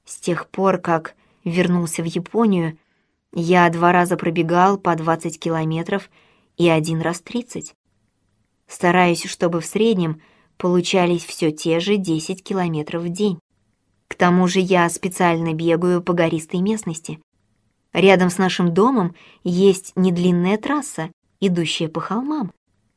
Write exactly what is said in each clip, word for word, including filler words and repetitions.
С тех пор, как вернулся в Японию, я два раза пробегал по двадцать километров и один раз тридцать. Стараюсь, чтобы в среднем получались все те же десять километров в день. К тому же я специально бегаю по гористой местности. Рядом с нашим домом есть недлинная трасса, идущая по холмам.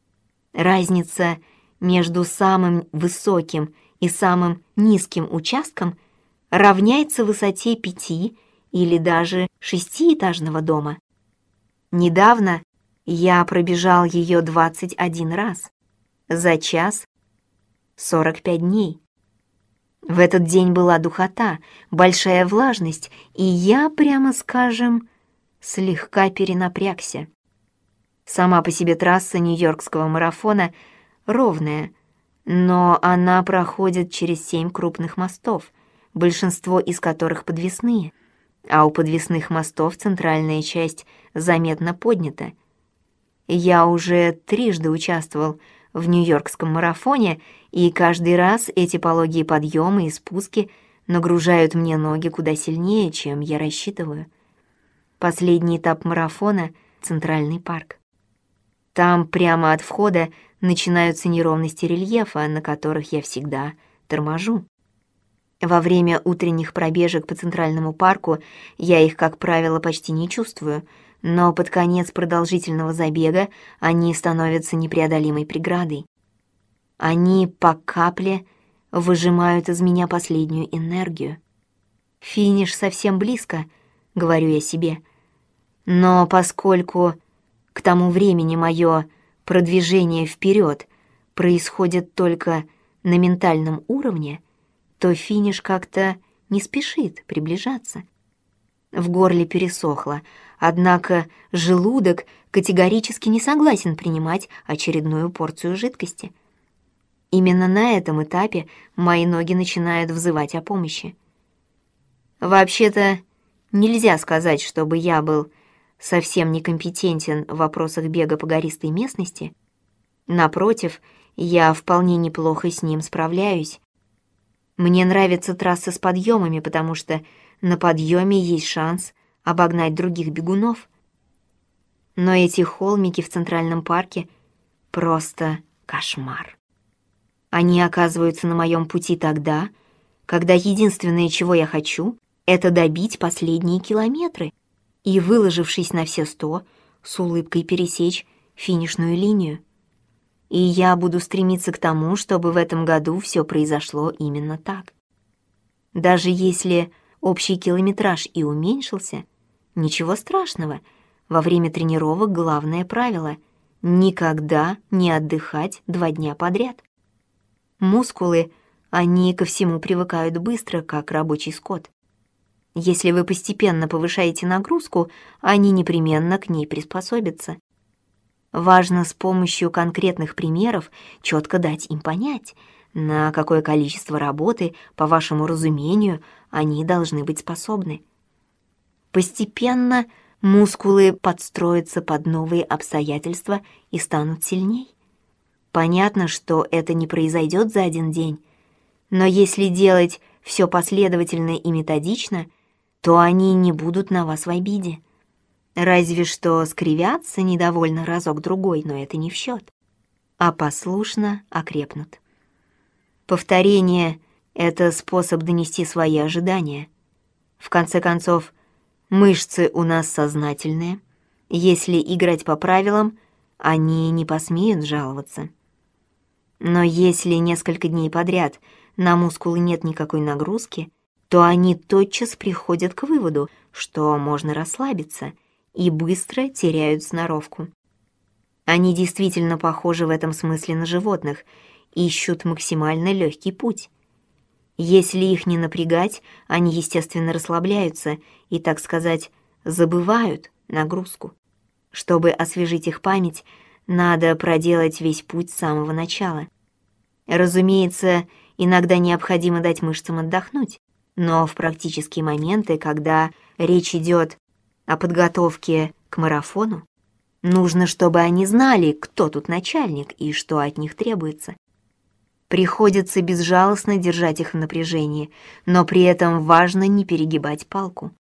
Разница между самым высоким и самым низким участком равняется высоте пяти или даже шестиэтажного дома. Недавно я пробежал ее двадцать один раз, за час сорок пять дней. В этот день была духота, большая влажность, и я, прямо скажем, слегка перенапрягся. Сама по себе трасса Нью-Йоркского марафона ровная, но она проходит через семь крупных мостов, большинство из которых подвесные, а у подвесных мостов центральная часть заметно поднята. Я уже трижды участвовал в Нью-Йоркском марафоне, и каждый раз эти пологие подъемы и спуски нагружают мне ноги куда сильнее, чем я рассчитываю. Последний этап марафона — Центральный парк. Там прямо от входа начинаются неровности рельефа, на которых я всегда торможу. Во время утренних пробежек по Центральному парку я их, как правило, почти не чувствую, но под конец продолжительного забега они становятся непреодолимой преградой. Они по капле выжимают из меня последнюю энергию. «Финиш совсем близко», — говорю я себе. Но поскольку к тому времени мое продвижение вперед происходит только на ментальном уровне, то финиш как-то не спешит приближаться. В горле пересохло, однако желудок категорически не согласен принимать очередную порцию жидкости. Именно на этом этапе мои ноги начинают взывать о помощи. Вообще-то нельзя сказать, чтобы я был совсем некомпетентен в вопросах бега по гористой местности. Напротив, я вполне неплохо с ним справляюсь. Мне нравятся трассы с подъемами, потому что на подъеме есть шанс обогнать других бегунов. Но эти холмики в Центральном парке — просто кошмар. Они оказываются на моем пути тогда, когда единственное, чего я хочу, это добить последние километры и, выложившись на все сто, с улыбкой пересечь финишную линию. И я буду стремиться к тому, чтобы в этом году все произошло именно так. Даже если общий километраж и уменьшился, ничего страшного. Во время тренировок главное правило — никогда не отдыхать два дня подряд. Мускулы, они ко всему привыкают быстро, как рабочий скот. Если вы постепенно повышаете нагрузку, они непременно к ней приспособятся. Важно с помощью конкретных примеров четко дать им понять, на какое количество работы, по вашему разумению, они должны быть способны. Постепенно мускулы подстроятся под новые обстоятельства и станут сильней. Понятно, что это не произойдет за один день, но если делать все последовательно и методично, то они не будут на вас в обиде. Разве что скривятся недовольно разок-другой, но это не в счет, а послушно окрепнут. Повторение — это способ донести свои ожидания. В конце концов, мышцы у нас сознательные. Если играть по правилам, они не посмеют жаловаться. Но если несколько дней подряд на мускулы нет никакой нагрузки, то они тотчас приходят к выводу, что можно расслабиться, и быстро теряют сноровку. Они действительно похожи в этом смысле на животных, ищут максимально легкий путь. Если их не напрягать, они, естественно, расслабляются и, так сказать, забывают нагрузку. Чтобы освежить их память, надо проделать весь путь с самого начала. Разумеется, иногда необходимо дать мышцам отдохнуть, но в практические моменты, когда речь идет о подготовке к марафону, нужно, чтобы они знали, кто тут начальник и что от них требуется. Приходится безжалостно держать их в напряжении, но при этом важно не перегибать палку.